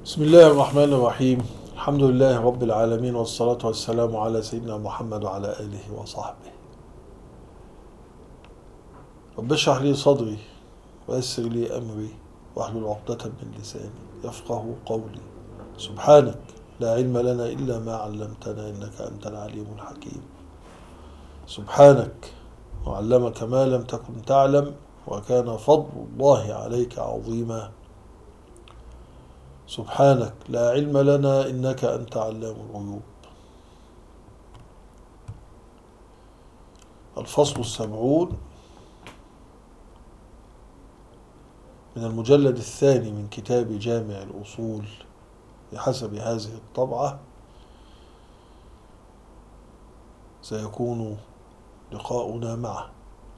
بسم الله الرحمن الرحيم. الحمد لله رب العالمين، والصلاة والسلام على سيدنا محمد وعلى آله وصحبه. رب اشرح لي صدري ويسر لي أمري واحلل عقدة من لساني يفقه قولي. سبحانك لا علم لنا إلا ما علمتنا إنك أنت العليم الحكيم. سبحانك وعلمك ما لم تكن تعلم وكان فضل الله عليك عظيما. سبحانك لا علم لنا إنك أنت علام الغيوب. الفصل 70 من المجلد الثاني من كتاب جامع الأصول بحسب هذه الطبعة. سيكون لقاؤنا معه.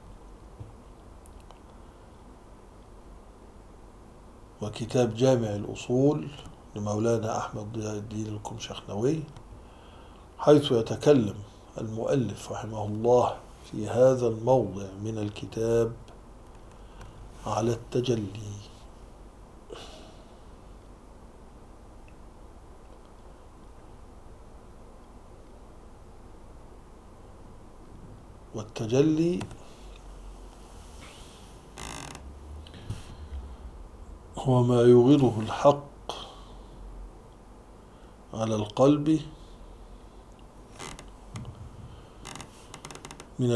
وكتاب جامع الأصول لمولانا أحمد ضياء الدين الكمشخنوي، حيث يتكلم المؤلف رحمه الله في هذا الموضع من الكتاب على التجلي. والتجلي هو ما يوغله الحق على القلب من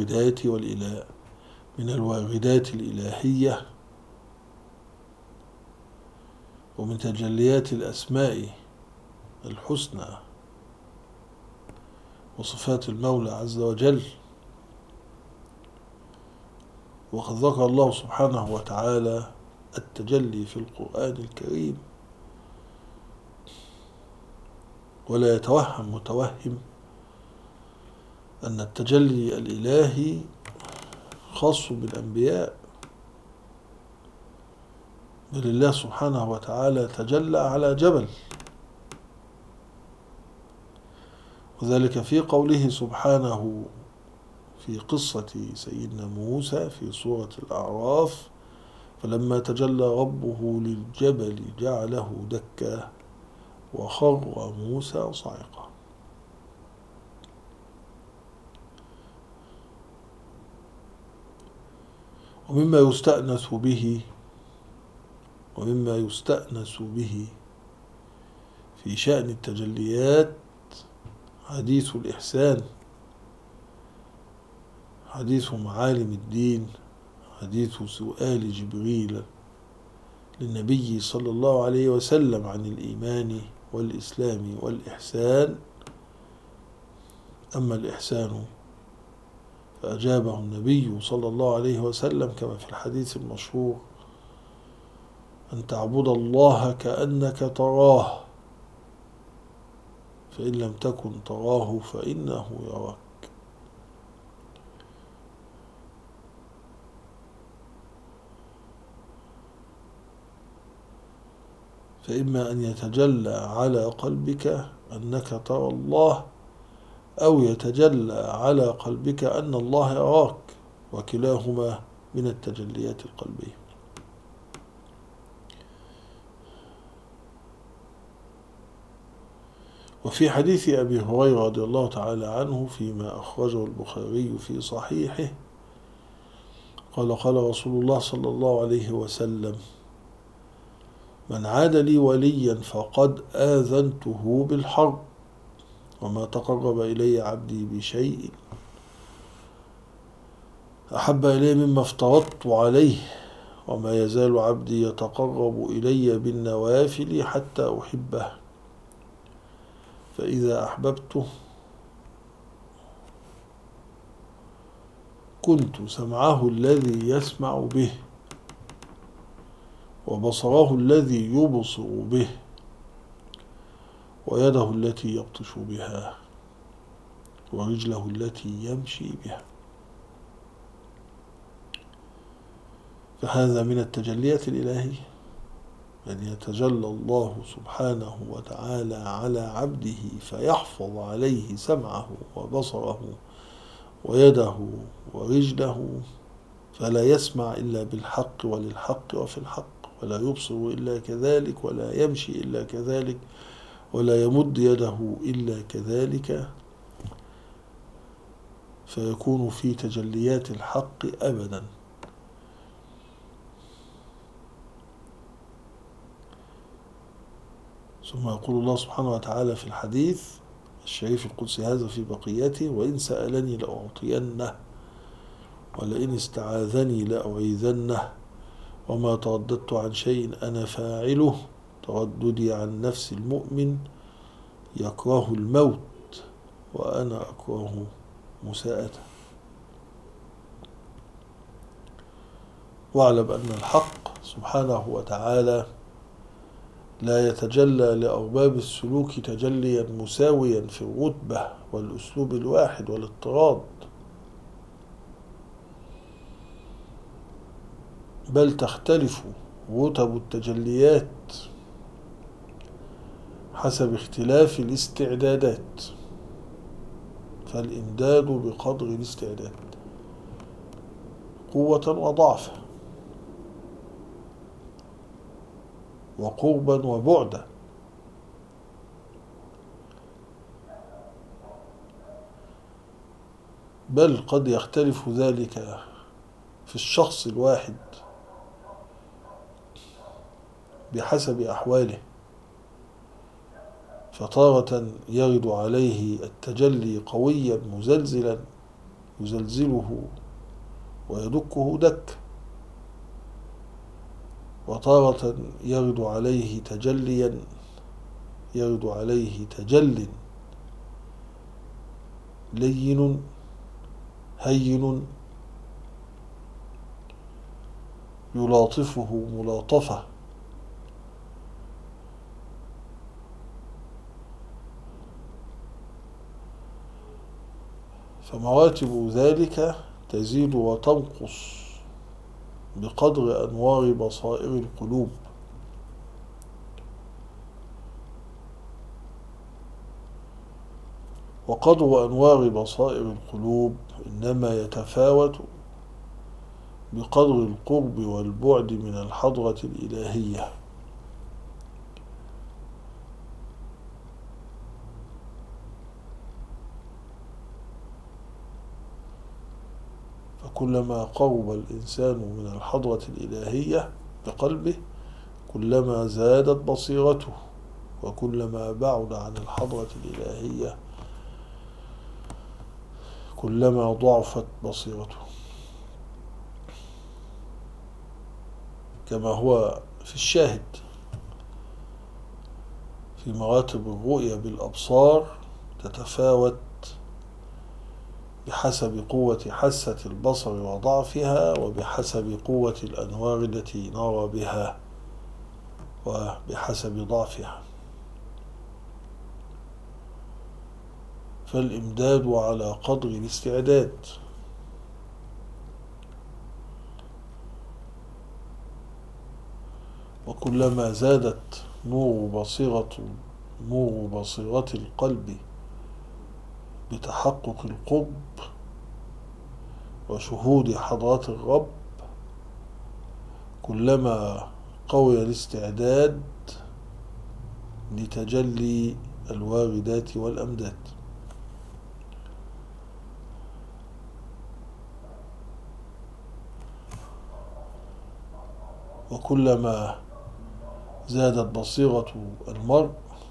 الواردات الإلهية، ومن تجليات الأسماء الحسنى وصفات المولى عز وجل. وقد ذكر الله سبحانه وتعالى التجلي في القرآن الكريم، ولا يتوهم متوهم أن التجلي الإلهي خاص بالأنبياء، بل الله سبحانه وتعالى تجلى على جبل، وذلك في قوله سبحانه في قصة سيدنا موسى في سورة الأعراف: فلما تجلى ربه للجبل جعله دكا وخر موسى صعقا. ومما يستأنس به في شأن التجليات حديث الإحسان، حديث معالم الدين، حديث سؤال جبريل للنبي صلى الله عليه وسلم عن الإيمان والإسلام والإحسان. أما الإحسان فأجابه النبي صلى الله عليه وسلم كما في الحديث المشهور: أن تعبد الله كأنك تراه، فإن لم تكن تراه فإنه يراك. فإما أن يتجلى على قلبك أنك ترى الله، أو يتجلى على قلبك أن الله يراك، وكلاهما من التجليات القلبية. وفي حديث أبي هريرة رضي الله تعالى عنه فيما أخرجه البخاري في صحيحه قال رسول الله صلى الله عليه وسلم: من عاد لي وليا فقد آذنته بالحرب، وما تقرب إلي عبدي بشيء أحب إلي مما افترضت عليه، وما يزال عبدي يتقرب إلي بالنوافل حتى أحبه، فإذا أحببته كنت سمعه الذي يسمع به، وبصره الذي يبصر به، ويده التي يبطش بها، ورجله التي يمشي بها. فهذا من التجليات الإلهية، أن يتجلى الله سبحانه وتعالى على عبده فيحفظ عليه سمعه وبصره ويده ورجله، فلا يسمع إلا بالحق وللحق وفي الحق، فلا يبصر إلا كذلك، ولا يمشي إلا كذلك، ولا يمد يده إلا كذلك، فيكون في تجليات الحق أبدا. ثم يقول الله سبحانه وتعالى في الحديث الشريف القدسي هذا في بقيته: وإن سألني لأعطينه، ولئن استعاذني لأعيذنه، وما ترددت عن شيء أنا فاعله ترددي عن نفس المؤمن يكره الموت وأنا أكره مساءته. واعلم أن الحق سبحانه وتعالى لا يتجلى لأرباب السلوك تجليا مساويا في الرتبة والأسلوب الواحد والاضطراد، بل تختلف رتب التجليات حسب اختلاف الاستعدادات، فالإمداد بقدر الاستعداد قوة وضعفا، وقربا وبعدا. بل قد يختلف ذلك في الشخص الواحد بحسب أحواله، فتارة يرد عليه التجلي قويا مزلزلا يزلزله ويدكه دك، وتارة يرد عليه تجل لين هين يلاطفه ملاطفة. فمراتب ذلك تزيد وتنقص بقدر أنوار بصائر القلوب، وقدر أنوار بصائر القلوب إنما يتفاوت بقدر القرب والبعد من الحضرة الإلهية. فكلما قرب الإنسان من الحضرة الإلهية بقلبه كلما زادت بصيرته، وكلما بعد عن الحضرة الإلهية كلما ضعفت بصيرته، كما هو في الشاهد في مراتب الرؤية بالأبصار تتفاوت بحسب قوة حاسة البصر وضعفها، وبحسب قوة الأنوار التي نرى بها، وبحسب ضعفها. فالإمداد على قدر الاستعداد، وكلما زادت نور بصيرة القلب بتحقق القرب وشهود حضرات الرب كلما قوي الاستعداد لتجلي الواردات والأمداد. وكلما زادت بصيرة المرء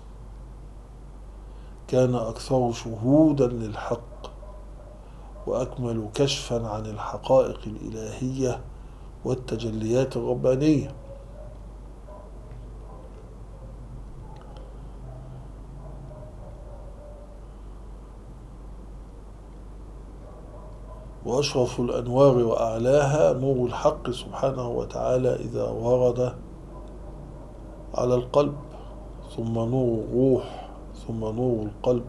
كان أكثر شهودا للحق وأكمل كشفا عن الحقائق الإلهية والتجليات الربانية. وأشرف الأنوار وأعلاها نور الحق سبحانه وتعالى إذا ورد على القلب، ثم نور الروح، ثم نور القلب.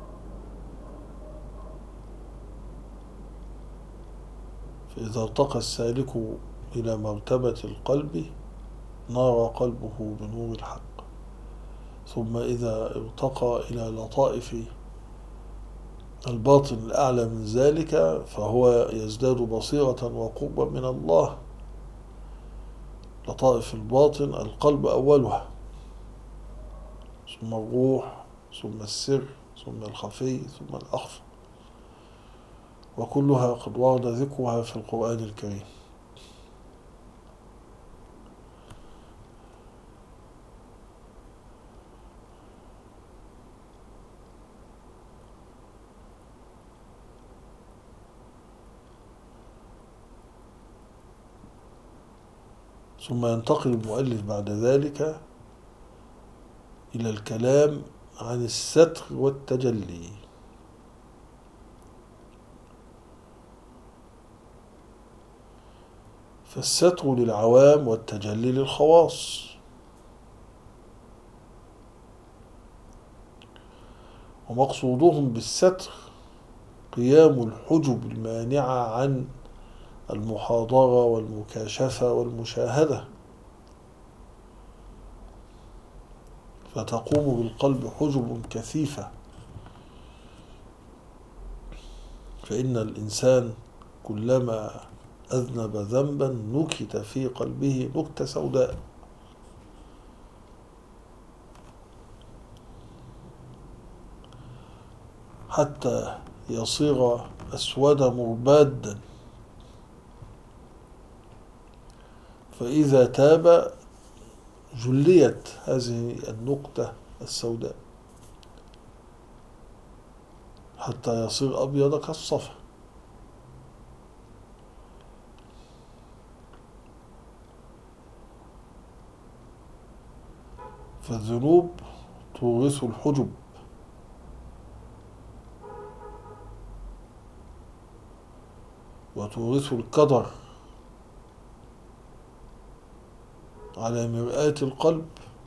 فإذا ارتقى السالك إلى مرتبة القلب نار قلبه بنور الحق، ثم إذا ارتقى إلى لطائف الباطن الأعلى من ذلك فهو يزداد بصيرة وقربا من الله، لطائف الباطن القلب أولها، ثم الروح، ثم السر، ثم الخفي، ثم الأخفى، وكلها قد ورد ذكرها في القرآن الكريم. ثم ينتقل المؤلف بعد ذلك إلى الكلام عن الستر والتجلي. فالستر للعوام والتجلي للخواص. ومقصودهم بالستر قيام الحجب المانعة عن المحاضرة والمكاشفة والمشاهدة، فتقوم بالقلب حجب كثيفة. فإن الإنسان كلما أذنب ذنبا نكت في قلبه نكتة سوداء، حتى يصير أسود مربادا، فإذا تاب جليت هذه النقطة السوداء حتى يصير أبيض كالصفا. فالذنوب تورث الحجب، وتورث القدر على مرآة القلب،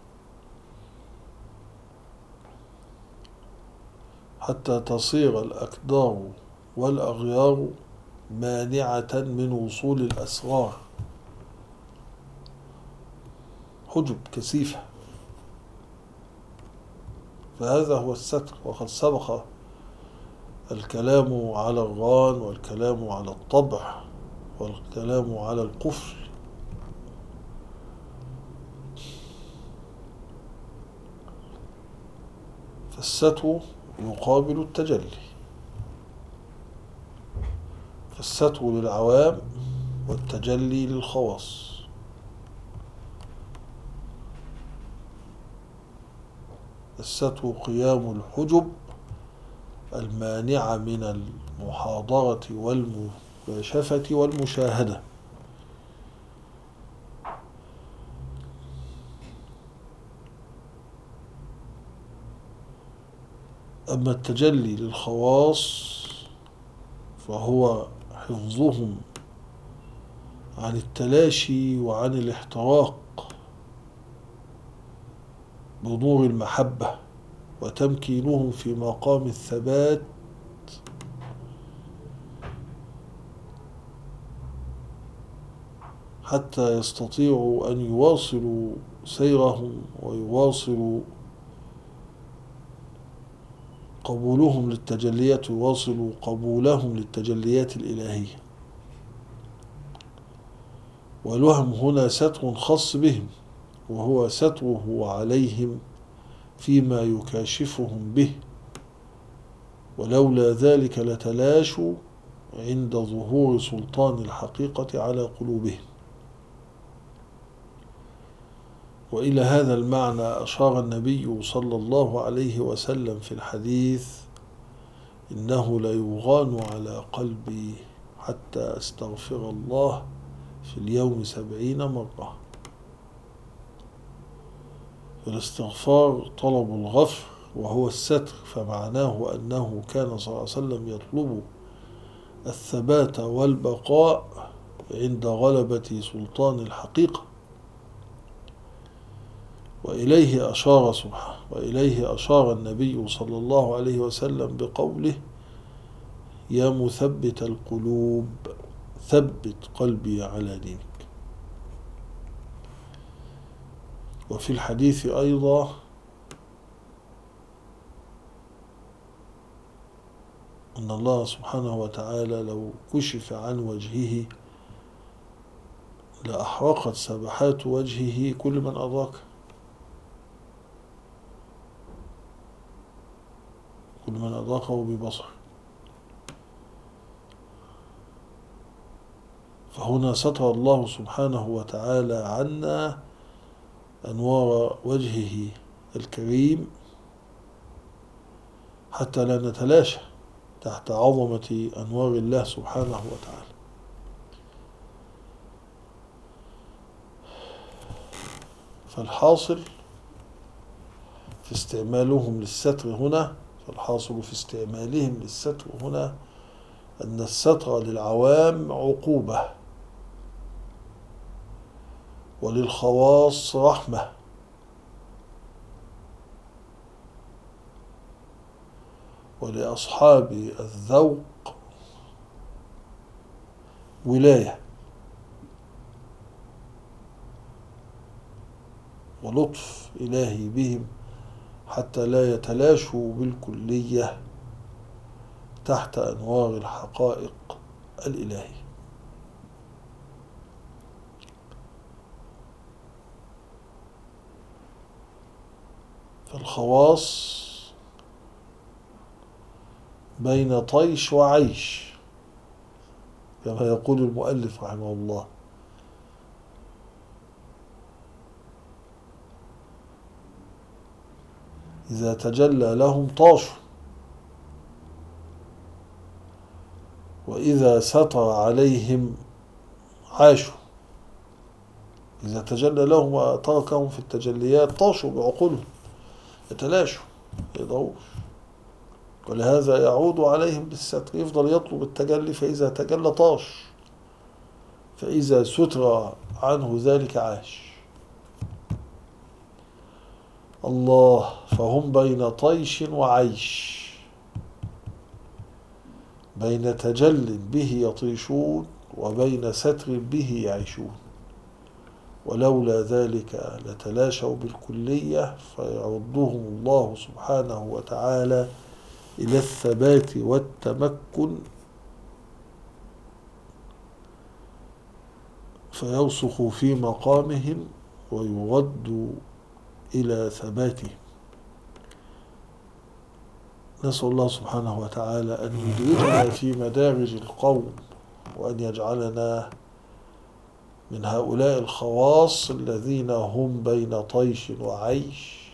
حتى تصير الأكدار والأغيار مانعة من وصول الأسرار، حجب كثيفة. فهذا هو الستر. وقد سبق الكلام على الران، والكلام على الطبع، والكلام على القفل. فالستر يقابل التجلي. فالستر للعوام والتجلي للخواص. الستر قيام الحجب المانعة من المحاضرة والمكاشفة والمشاهدة. أما التجلي للخواص فهو حفظهم عن التلاشي وعن الاحتراق بنور المحبة، وتمكينهم في مقام الثبات حتى يستطيعوا أن يواصلوا سيرهم، ويواصلوا قبولهم للتجليات، يواصلوا قبولهم للتجليات الإلهية. ولهم هنا ستر خاص بهم، وهو ستره عليهم فيما يكاشفهم به، ولولا ذلك لتلاشوا عند ظهور سلطان الحقيقة على قلوبهم. وإلى هذا المعنى أشار النبي صلى الله عليه وسلم في الحديث: إنه ليغان على قلبي حتى أستغفر الله في اليوم 70 مرة. فالاستغفار طلب الغفر وهو الستر، فمعناه أنه كان صلى الله عليه وسلم يطلب الثبات والبقاء عند غلبة سلطان الحقيقة. وإليه أشار النبي صلى الله عليه وسلم بقوله: يا مثبت القلوب ثبت قلبي على دينك. وفي الحديث أيضا: أن الله سبحانه وتعالى لو كشف عن وجهه لأحرقت سبحات وجهه كل من أدرك، كل من أدركه ببصره. فهنا ستر الله سبحانه وتعالى عنا أنوار وجهه الكريم حتى لا نتلاشى تحت عظمة أنوار الله سبحانه وتعالى. فالحاصل في استعمالهم للستر هنا فالحاصل في استعمالهم للستر هنا أن الستر للعوام عقوبة، وللخواص رحمة، ولأصحاب الذوق ولاية ولطف إلهي بهم حتى لا يتلاشوا بالكلية تحت أنوار الحقائق الإلهية. فالخواص بين طيش وعيش كما يقول المؤلف رحمه الله. إذا تجلى لهم طاشوا، وإذا ستر عليهم عاشوا. إذا تجلى لهم وتركهم في التجليات طاشوا بعقولهم، يتلاشوا، يضعوش. ولهذا يعود عليهم بالستر، يفضل يطلب التجلي، فإذا تجلى طاش، فإذا ستر عنه ذلك عاش. الله، فهم بين طيش وعيش، بين تجل به يطيشون وبين ستر به يعيشون، ولولا ذلك لتلاشوا بالكلية، فيردهم الله سبحانه وتعالى إلى الثبات والتمكن، فيرسخوا في مقامهم ويردوا إلى ثباتهم. نسأل الله سبحانه وتعالى أن يدركنا في مدارج القوم، وأن يجعلنا من هؤلاء الخواص الذين هم بين طيش وعيش،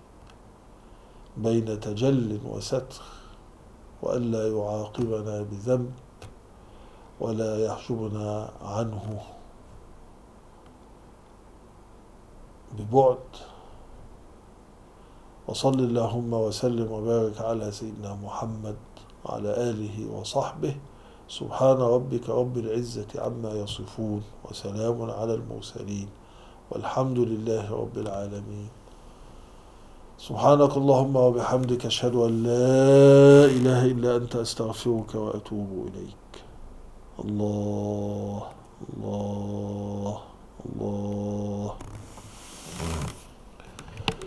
بين تجل وستر، وألا يعاقبنا بذنب ولا يحجبنا عنه ببعد. وصل اللهم وسلم وبارك على سيدنا محمد وعلى آله وصحبه. سبحان ربك رب العزة عما يصفون، وسلام على المرسلين، والحمد لله رب العالمين. سبحانك اللهم وبحمدك، أشهد أن لا إله إلا أنت، أستغفرك وأتوب إليك. الله الله الله الله.